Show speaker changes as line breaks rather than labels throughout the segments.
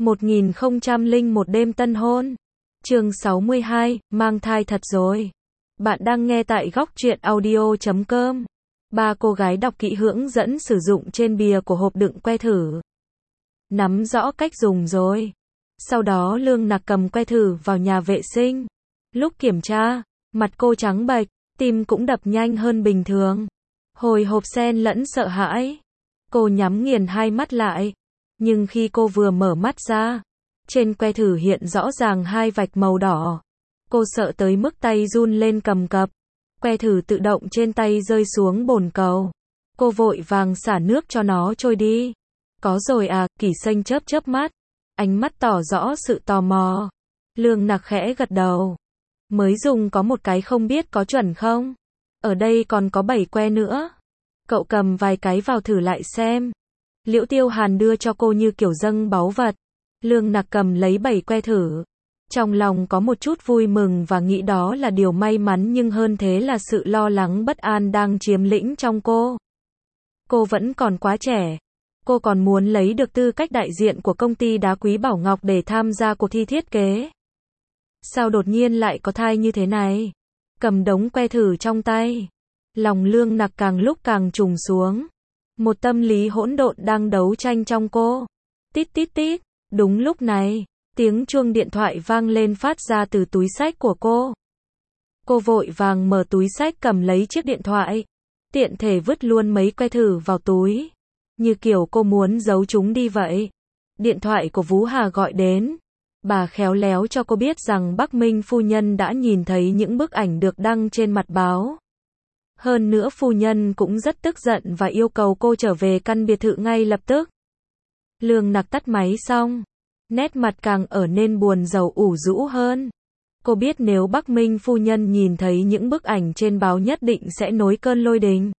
1001 đêm tân hôn. Chương 62, mang thai thật rồi. Bạn đang nghe tại góc truyện audio.com. Ba cô gái đọc kỹ hướng dẫn sử dụng trên bìa của hộp đựng que thử. Nắm rõ cách dùng rồi. Sau đó Lương Nặc cầm que thử vào nhà vệ sinh. Lúc kiểm tra, mặt cô trắng bệch, tim cũng đập nhanh hơn bình thường. Hồi hộp xen lẫn sợ hãi. Cô nhắm nghiền hai mắt lại. Nhưng khi cô vừa mở mắt ra, trên que thử hiện rõ ràng hai vạch màu đỏ. Cô sợ tới mức tay run lên cầm cập. Que thử tự động trên tay rơi xuống bồn cầu. Cô vội vàng xả nước cho nó trôi đi. Có rồi à, Kỷ Xanh chớp chớp mắt. Ánh mắt tỏ rõ sự tò mò. Lương Nặc khẽ gật đầu. Mới dùng có một cái không biết có chuẩn không? Ở đây còn có 7 que nữa. Cậu cầm vài cái vào thử lại xem. Liễu Tiêu Hàn đưa cho cô như kiểu dâng báu vật. Lương Nặc cầm lấy 7 que thử. Trong lòng có một chút vui mừng và nghĩ đó là điều may mắn, nhưng hơn thế là sự lo lắng bất an đang chiếm lĩnh trong cô. Cô vẫn còn quá trẻ. Cô còn muốn lấy được tư cách đại diện của công ty đá quý Bảo Ngọc để tham gia cuộc thi thiết kế. Sao đột nhiên lại có thai như thế này? Cầm đống que thử trong tay. Lòng Lương Nặc càng lúc càng trùng xuống. Một tâm lý hỗn độn đang đấu tranh trong cô. Tít tít tít. Đúng lúc này, tiếng chuông điện thoại vang lên phát ra từ túi xách của cô. Cô vội vàng mở túi xách cầm lấy chiếc điện thoại. Tiện thể vứt luôn mấy que thử vào túi. Như kiểu cô muốn giấu chúng đi vậy. Điện thoại của Vú Hà gọi đến. Bà khéo léo cho cô biết rằng Bắc Minh phu nhân đã nhìn thấy những bức ảnh được đăng trên mặt báo. Hơn nữa phu nhân cũng rất tức giận và yêu cầu cô trở về căn biệt thự ngay lập tức. Lương Nặc tắt máy xong, nét mặt càng ở nên buồn rầu ủ rũ hơn. Cô biết nếu Bắc Minh phu nhân nhìn thấy những bức ảnh trên báo nhất định sẽ nổi cơn lôi đình.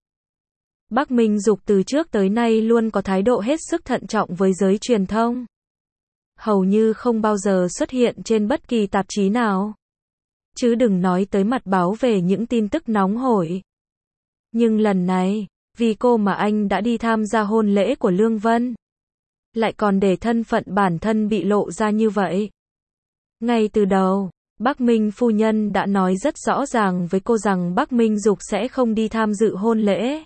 Bắc Minh Dục từ trước tới nay luôn có thái độ hết sức thận trọng với giới truyền thông. Hầu như không bao giờ xuất hiện trên bất kỳ tạp chí nào. Chứ đừng nói tới mặt báo về những tin tức nóng hổi. Nhưng lần này, vì cô mà anh đã đi tham gia hôn lễ của Lương Vân. Lại còn để thân phận bản thân bị lộ ra như vậy. Ngay từ đầu, Bắc Minh phu nhân đã nói rất rõ ràng với cô rằng Bắc Minh Dục sẽ không đi tham dự hôn lễ.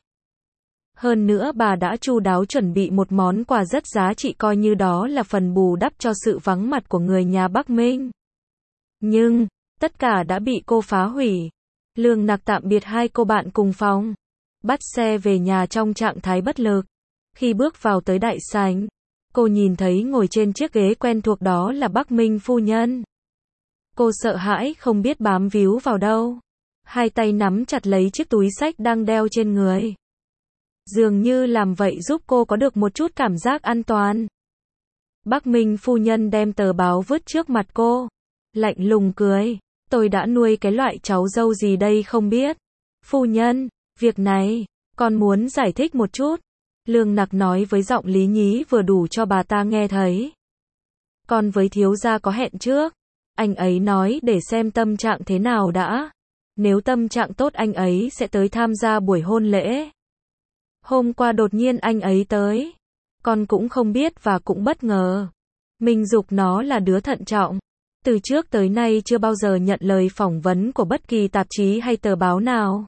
Hơn nữa bà đã chu đáo chuẩn bị một món quà rất giá trị coi như đó là phần bù đắp cho sự vắng mặt của người nhà Bắc Minh. Nhưng, tất cả đã bị cô phá hủy. Lương Nặc tạm biệt hai cô bạn cùng phòng. Bắt xe về nhà trong trạng thái bất lực. Khi bước vào tới đại sảnh, cô nhìn thấy ngồi trên chiếc ghế quen thuộc đó là Bắc Minh phu nhân. Cô sợ hãi không biết bám víu vào đâu. Hai tay nắm chặt lấy chiếc túi xách đang đeo trên người. Dường như làm vậy giúp cô có được một chút cảm giác an toàn. Bắc Minh phu nhân đem tờ báo vứt trước mặt cô. Lạnh lùng cười. Tôi đã nuôi cái loại cháu dâu gì đây không biết. Phu nhân, việc này, con muốn giải thích một chút. Lương Nặc nói với giọng lý nhí vừa đủ cho bà ta nghe thấy. Con với thiếu gia có hẹn trước. Anh ấy nói để xem tâm trạng thế nào đã. Nếu tâm trạng tốt anh ấy sẽ tới tham gia buổi hôn lễ. Hôm qua đột nhiên anh ấy tới. Con cũng không biết và cũng bất ngờ. Minh Dục nó là đứa thận trọng. Từ trước tới nay chưa bao giờ nhận lời phỏng vấn của bất kỳ tạp chí hay tờ báo nào.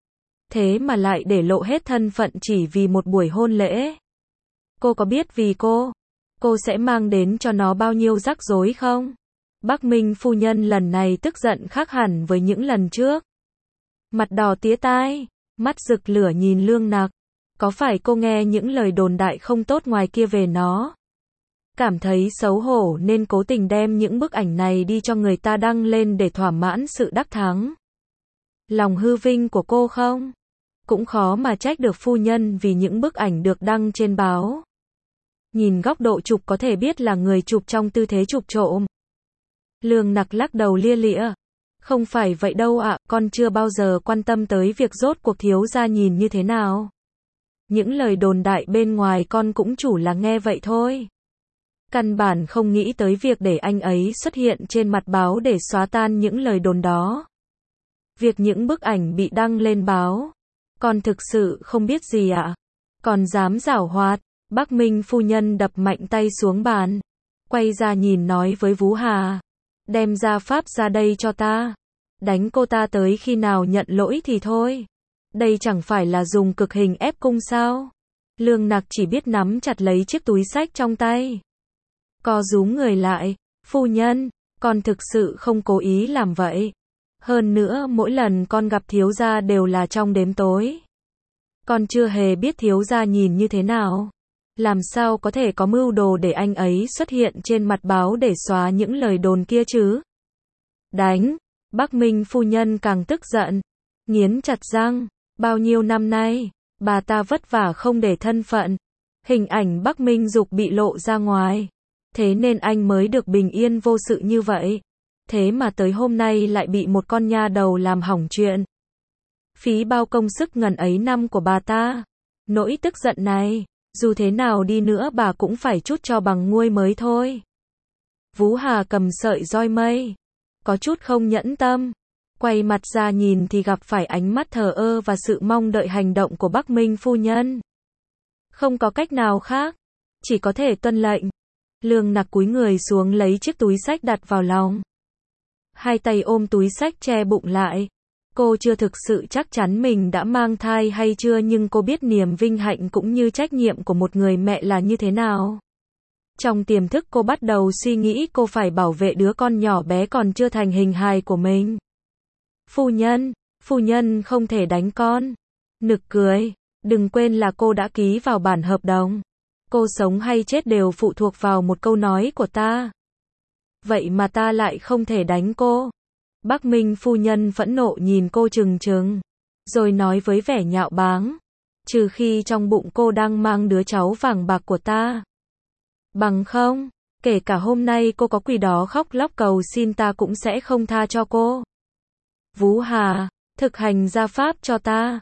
Thế mà lại để lộ hết thân phận chỉ vì một buổi hôn lễ. Cô có biết vì cô sẽ mang đến cho nó bao nhiêu rắc rối không? Bắc Minh phu nhân lần này tức giận khác hẳn với những lần trước. Mặt đỏ tía tai, mắt rực lửa nhìn Lương Nặc. Có phải cô nghe những lời đồn đại không tốt ngoài kia về nó? Cảm thấy xấu hổ nên cố tình đem những bức ảnh này đi cho người ta đăng lên để thỏa mãn sự đắc thắng. Lòng hư vinh của cô không? Cũng khó mà trách được phu nhân vì những bức ảnh được đăng trên báo. Nhìn góc độ chụp có thể biết là người chụp trong tư thế chụp trộm. Lương Nặc lắc đầu lia lịa. Không phải vậy đâu ạ, con chưa bao giờ quan tâm tới việc rốt cuộc thiếu gia nhìn như thế nào. Những lời đồn đại bên ngoài con cũng chủ là nghe vậy thôi. Căn bản không nghĩ tới việc để anh ấy xuất hiện trên mặt báo để xóa tan những lời đồn đó. Việc những bức ảnh bị đăng lên báo. Con thực sự không biết gì ạ. Còn dám giảo hoạt. Bắc Minh phu nhân đập mạnh tay xuống bàn. quay ra nhìn nói với Vú Hà, đem gia pháp ra đây cho ta. Đánh cô ta tới khi nào nhận lỗi thì thôi. Đây chẳng phải là dùng cực hình ép cung sao? Lương Nặc chỉ biết nắm chặt lấy chiếc túi xách trong tay. Co rúm người lại, phu nhân, con thực sự không cố ý làm vậy. Hơn nữa mỗi lần con gặp thiếu gia đều là trong đêm tối. Con chưa hề biết thiếu gia nhìn như thế nào. Làm sao có thể có mưu đồ để anh ấy xuất hiện trên mặt báo để xóa những lời đồn kia chứ? Đánh! Bắc Minh phu nhân càng tức giận, nghiến chặt răng, bao nhiêu năm nay, bà ta vất vả không để thân phận, hình ảnh Bắc Minh Dục bị lộ ra ngoài, thế nên anh mới được bình yên vô sự như vậy. Thế mà tới hôm nay lại bị một con nha đầu làm hỏng chuyện. Phí bao công sức ngần ấy năm của bà ta. Nỗi tức giận này, dù thế nào đi nữa bà cũng phải trút cho bằng nguôi mới thôi. Vú Hà cầm sợi roi mây, có chút không nhẫn tâm, quay mặt ra nhìn thì gặp phải ánh mắt thờ ơ và sự mong đợi hành động của Bắc Minh phu nhân. Không có cách nào khác, chỉ có thể tuân lệnh. Lương Nặc cúi người xuống lấy chiếc túi xách đặt vào lòng. Hai tay ôm túi xách che bụng lại. Cô chưa thực sự chắc chắn mình đã mang thai hay chưa, nhưng cô biết niềm vinh hạnh cũng như trách nhiệm của một người mẹ là như thế nào. Trong tiềm thức cô bắt đầu suy nghĩ cô phải bảo vệ đứa con nhỏ bé còn chưa thành hình hài của mình. Phu nhân không thể đánh con. Nực cười, đừng quên là cô đã ký vào bản hợp đồng. Cô sống hay chết đều phụ thuộc vào một câu nói của ta. Vậy mà ta lại không thể đánh cô. Bắc Minh phu nhân phẫn nộ nhìn cô trừng trừng, rồi nói với vẻ nhạo báng, trừ khi trong bụng cô đang mang đứa cháu vàng bạc của ta. Bằng không, kể cả hôm nay cô có quỳ đó khóc lóc cầu xin ta cũng sẽ không tha cho cô. Vú Hà, thực hành gia pháp cho ta.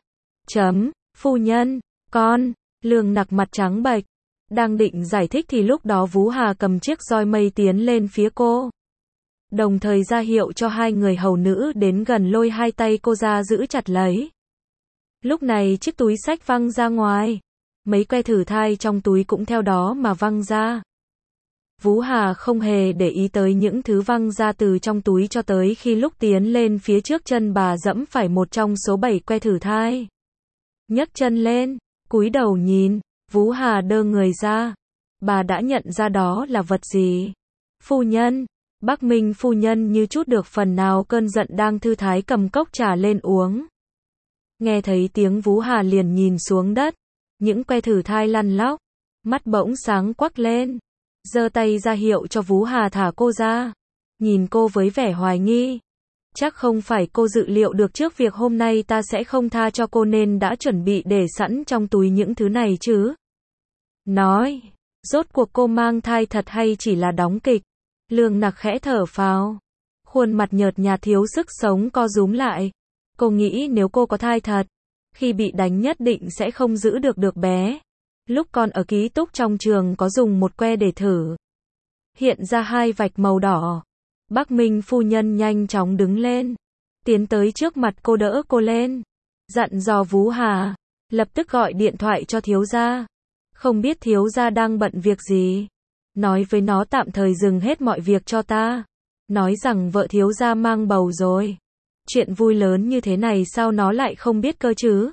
Phu nhân, con. Lương Nặc mặt trắng bệch, đang định giải thích thì lúc đó Vú Hà cầm chiếc roi mây tiến lên phía cô. Đồng thời ra hiệu cho hai người hầu nữ đến gần lôi hai tay cô ra giữ chặt lấy. Lúc này chiếc túi xách văng ra ngoài. Mấy que thử thai trong túi cũng theo đó mà văng ra. Vú Hà không hề để ý tới những thứ văng ra từ trong túi cho tới khi lúc tiến lên phía trước chân bà dẫm phải một trong số 7 que thử thai. Nhấc chân lên, cúi đầu nhìn, Vú Hà đơ người ra. Bà đã nhận ra đó là vật gì. Phu nhân, Bắc Minh phu nhân như trút được phần nào cơn giận đang thư thái cầm cốc trà lên uống. Nghe thấy tiếng Vú Hà liền nhìn xuống đất. Những que thử thai lăn lóc, mắt bỗng sáng quắc lên, giơ tay ra hiệu cho Vú Hà thả cô ra, nhìn cô với vẻ hoài nghi. Chắc không phải cô dự liệu được trước việc hôm nay ta sẽ không tha cho cô nên đã chuẩn bị để sẵn trong túi những thứ này chứ? Nói, rốt cuộc cô mang thai thật hay chỉ là đóng kịch? Lương Nặc khẽ thở phào, khuôn mặt nhợt nhạt thiếu sức sống co rúm lại. Cô nghĩ nếu cô có thai thật, khi bị đánh nhất định sẽ không giữ được bé. Lúc còn ở ký túc trong trường có dùng một que để thử. Hiện ra 2 vạch màu đỏ. Bắc Minh phu nhân nhanh chóng đứng lên, tiến tới trước mặt cô đỡ cô lên, dặn dò Vú Hà, lập tức gọi điện thoại cho thiếu gia. Không biết thiếu gia đang bận việc gì. Nói với nó tạm thời dừng hết mọi việc cho ta. Nói rằng vợ thiếu gia mang bầu rồi. Chuyện vui lớn như thế này sao nó lại không biết cơ chứ?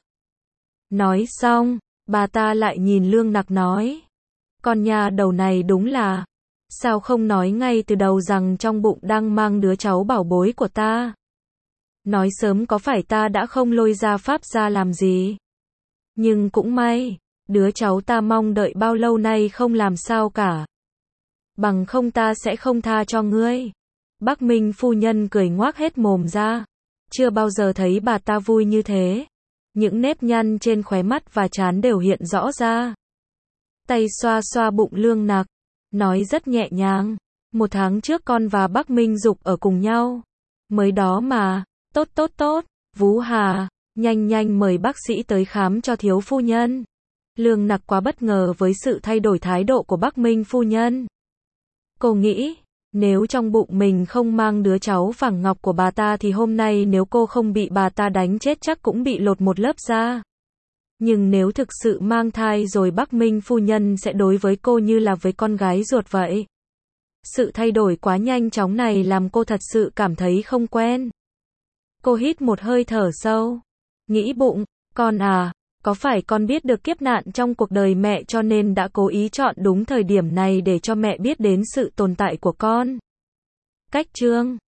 Nói xong, bà ta lại nhìn Lương Nặc nói. Con nhà đầu này đúng là, sao không nói ngay từ đầu rằng trong bụng đang mang đứa cháu bảo bối của ta? Nói sớm có phải ta đã không lôi ra pháp ra làm gì? Nhưng cũng may, đứa cháu ta mong đợi bao lâu nay không làm sao cả. Bằng không ta sẽ không tha cho ngươi. Bắc Minh phu nhân cười ngoác hết mồm ra. Chưa bao giờ thấy bà ta vui như thế. Những nếp nhăn trên khóe mắt và trán đều hiện rõ ra. Tay xoa xoa bụng Lương Nặc, nói rất nhẹ nhàng. 1 tháng trước con và Bắc Minh Dục ở cùng nhau. Mới đó mà, tốt. Vú Hà, nhanh mời bác sĩ tới khám cho thiếu phu nhân. Lương Nặc quá bất ngờ với sự thay đổi thái độ của Bắc Minh phu nhân. Cô nghĩ, nếu trong bụng mình không mang đứa cháu vàng ngọc của bà ta thì hôm nay nếu cô không bị bà ta đánh chết chắc cũng bị lột một lớp da. Nhưng nếu thực sự mang thai rồi Bắc Minh phu nhân sẽ đối với cô như là với con gái ruột vậy. Sự thay đổi quá nhanh chóng này làm cô thật sự cảm thấy không quen. Cô hít một hơi thở sâu. Nghĩ bụng, con à, có phải con biết được kiếp nạn trong cuộc đời mẹ cho nên đã cố ý chọn đúng thời điểm này để cho mẹ biết đến sự tồn tại của con? Cách chương